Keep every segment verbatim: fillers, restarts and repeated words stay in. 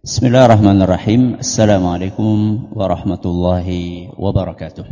Bismillahirrahmanirrahim. Assalamualaikum warahmatullahi wabarakatuh.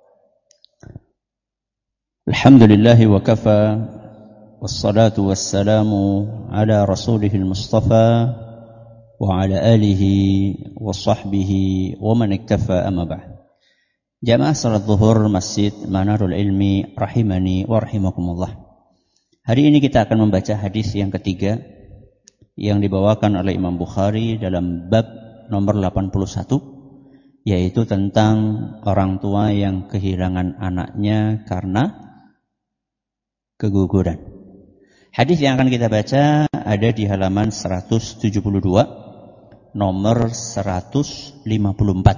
Alhamdulillahi wa kafa, wassalatu wassalamu ala rasulihil mustafa wa ala alihi wa sahbihi wa man iktafa amma ba'd. Jamaah salat zuhur Masjid Manarul Ilmi rahimani wa rahimakumullah. Hari ini kita akan membaca hadis yang ketiga yang dibawakan oleh Imam Bukhari dalam bab nomor delapan puluh satu, yaitu tentang orang tua yang kehilangan anaknya karena keguguran. Hadis yang akan kita baca ada di halaman seratus tujuh puluh dua, nomor seratus lima puluh empat.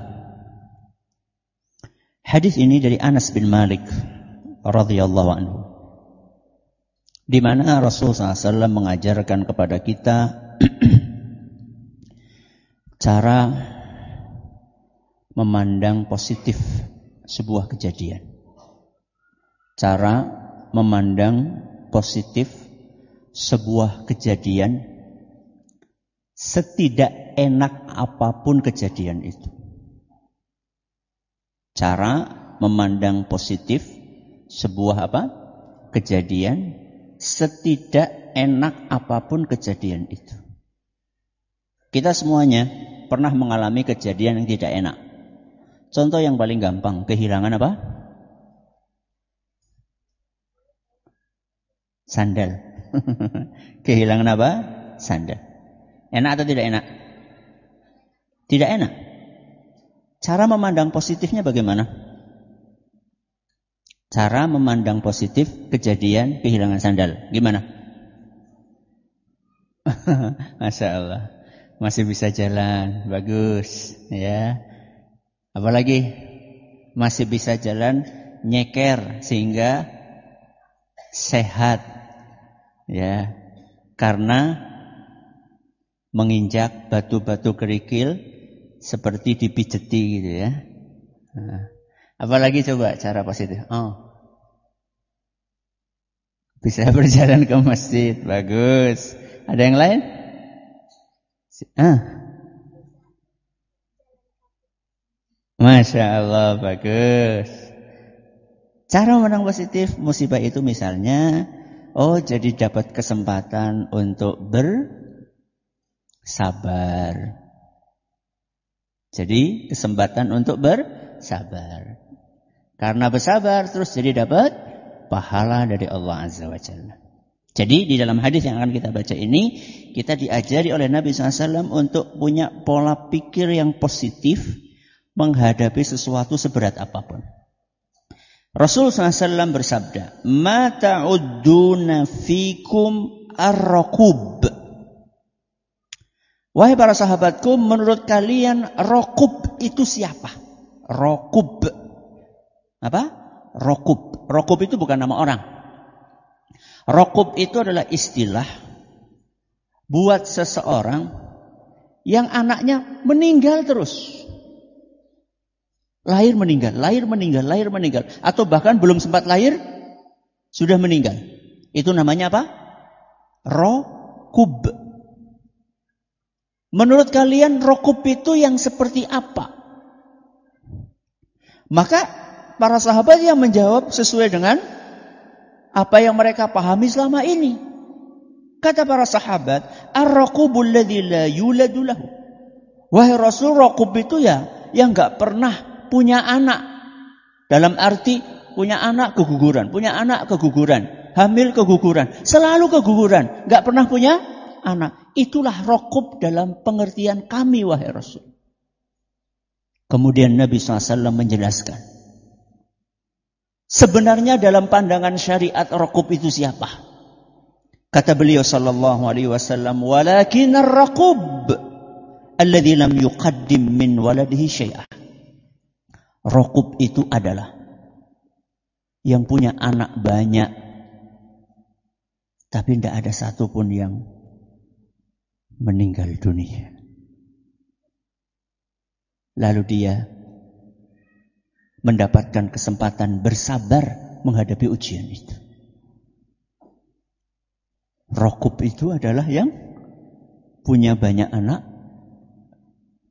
Hadis ini dari Anas bin Malik radhiyallahu anhu, di mana Rasulullah shallallahu alaihi wasallam mengajarkan kepada kita cara memandang positif sebuah kejadian. Cara memandang positif sebuah kejadian, setidak enak apapun kejadian itu. Cara memandang positif sebuah apa? Kejadian, setidak enak apapun kejadian itu. Kita semuanya pernah mengalami kejadian yang tidak enak. Contoh yang paling gampang, kehilangan apa? Sandal. Kehilangan apa? Sandal. Enak atau tidak enak? Tidak enak. Cara memandang positifnya bagaimana? Cara memandang positif kejadian kehilangan sandal. Gimana? Masya Allah. Masih bisa jalan. Bagus. Ya. Apalagi? Masih bisa jalan nyeker sehingga sehat. Ya. Karena menginjak batu-batu kerikil seperti dipijeti gitu ya. Nah. Apalagi coba cara positif? Oh, bisa berjalan ke masjid, bagus. Ada yang lain? Ah, Masya Allah, bagus. Cara memandang positif musibah itu misalnya, oh jadi dapat kesempatan untuk bersabar. Jadi kesempatan untuk bersabar. Karena bersabar terus jadi dapat pahala dari Allah Azza wa Jalla. Jadi di dalam hadis yang akan kita baca ini, kita diajari oleh Nabi shallallahu alaihi wasallam untuk punya pola pikir yang positif menghadapi sesuatu seberat apapun. Rasul shallallahu alaihi wasallam bersabda, "Ma ta'udduna fikum ar-raqub." Wahai para sahabatku, menurut kalian raqub itu siapa? Raqub. Apa? Raqub. Raqub itu bukan nama orang. Raqub itu adalah istilah buat seseorang yang anaknya meninggal terus. Lahir meninggal, lahir meninggal, lahir meninggal. Atau bahkan belum sempat lahir, sudah meninggal. Itu namanya apa? Raqub. Menurut kalian raqub itu yang seperti apa? Maka para sahabat yang menjawab sesuai dengan apa yang mereka pahami selama ini. Kata para sahabat, ar-raqubul ladzi la yuladu lahu. Wahai Rasul, raqub itu ya yang enggak pernah punya anak. Dalam arti punya anak keguguran, punya anak keguguran, hamil keguguran, selalu keguguran, enggak pernah punya anak. Itulah raqub dalam pengertian kami, wahai Rasul. Kemudian Nabi shallallahu alaihi wasallam menjelaskan, sebenarnya dalam pandangan syariat raqub itu siapa? Kata beliau sallallahu alaihi wasallam, "Walakin ar-raqub alladzi lam yuqaddim min waladihi syai'ah." Raqub itu adalah yang punya anak banyak tapi tidak ada satupun yang meninggal dunia. Lalu dia mendapatkan kesempatan bersabar menghadapi ujian itu. Raqub itu adalah yang punya banyak anak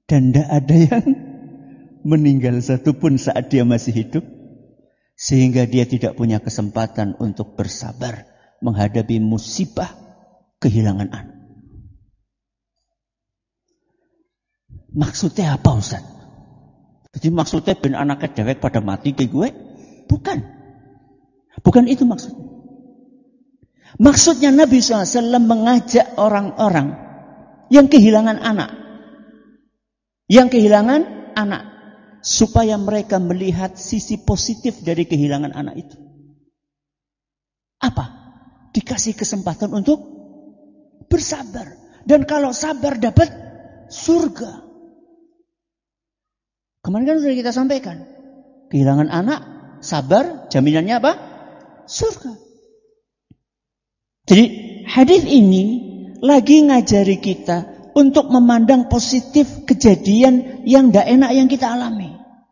Dan tidak ada yang meninggal satupun saat dia masih hidup. Sehingga dia tidak punya kesempatan untuk bersabar menghadapi musibah kehilangan anak. Maksudnya apa Ustaz? Jadi maksudnya ben anaknya dewek pada mati kayak gue? Bukan. Bukan itu maksudnya. Maksudnya Nabi shallallahu alaihi wasallam mengajak orang-orang yang kehilangan anak. Yang kehilangan anak. Supaya mereka melihat sisi positif dari kehilangan anak itu. Apa? Dikasih kesempatan untuk bersabar. Dan kalau sabar dapat surga. Kemarin kan sudah kita sampaikan. Kehilangan anak, sabar, jaminannya apa? Surga. Jadi hadis ini lagi ngajari kita untuk memandang positif kejadian yang tidak enak yang kita alami.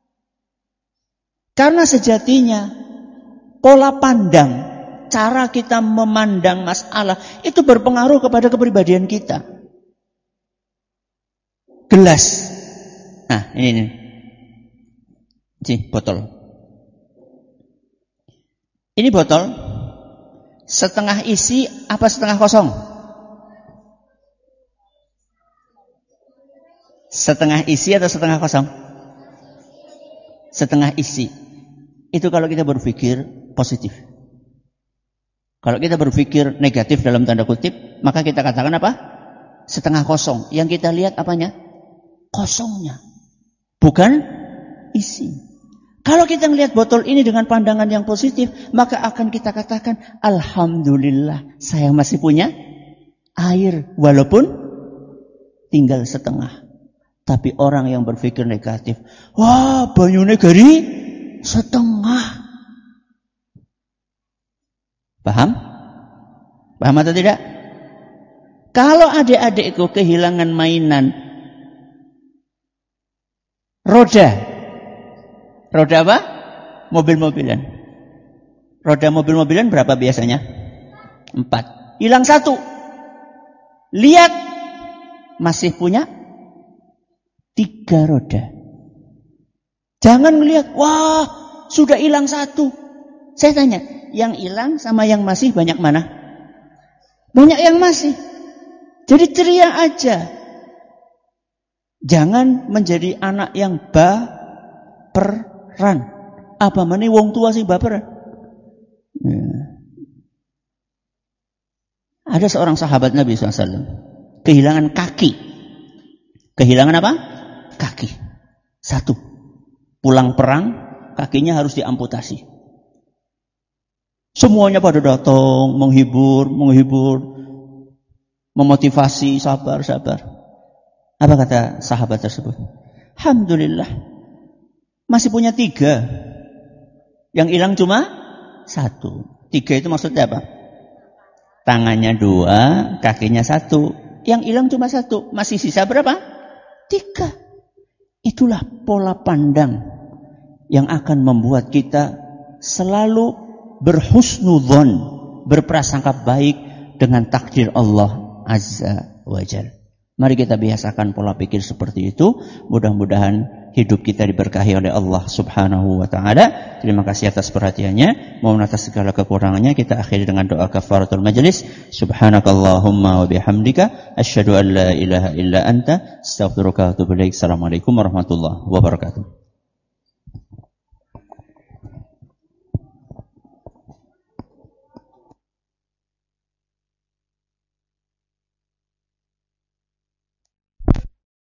Karena sejatinya pola pandang, cara kita memandang masalah itu berpengaruh kepada kepribadian kita. Gelas. Nah, ini nih. Ini botol. Ini botol setengah isi apa setengah kosong? Setengah isi atau setengah kosong? Setengah isi. Itu kalau kita berpikir positif. Kalau kita berpikir negatif dalam tanda kutip, maka kita katakan apa? Setengah kosong. Yang kita lihat apanya? Kosongnya. Bukan isi. Kalau kita melihat botol ini dengan pandangan yang positif, maka akan kita katakan, Alhamdulillah, saya masih punya air. Walaupun tinggal setengah. Tapi orang yang berpikir negatif, wah banyune gari setengah. Paham? Paham atau tidak? Kalau adik-adikku kehilangan mainan roda, roda apa? Mobil-mobilan. Roda mobil-mobilan berapa biasanya? Empat. Hilang satu. Lihat, masih punya tiga roda. Jangan melihat, wah sudah hilang satu. Saya tanya, yang hilang sama yang masih banyak mana? Banyak yang masih. Jadi ceria aja. Jangan menjadi anak yang baperan. Apa mana wong tua sih baperan? Ya. Ada seorang sahabat Nabi shallallahu alaihi wasallam kehilangan kaki. Kehilangan apa? Kaki. Satu. Pulang perang, kakinya harus diamputasi. Semuanya pada datang, menghibur, menghibur, memotivasi, sabar, sabar. Apa kata sahabat tersebut? Alhamdulillah, masih punya tiga. Yang hilang cuma satu. Tiga itu maksudnya apa? Tangannya dua, kakinya satu. Yang hilang cuma satu. Masih sisa berapa? Tiga. Itulah pola pandang yang akan membuat kita selalu berhusnudzon, berprasangka baik dengan takdir Allah Azza wa Jalla. Mari kita biasakan pola pikir seperti itu. Mudah-mudahan hidup kita diberkahi oleh Allah Subhanahu wa taala. Terima kasih atas perhatiannya. Mohon atas segala kekurangannya kita akhiri dengan doa kafaratul majlis. Subhanakallahumma wa bihamdika asyhadu an la ilaha illa anta astaghfiruka wa atubu ilaik. Assalamualaikum warahmatullahi wabarakatuh.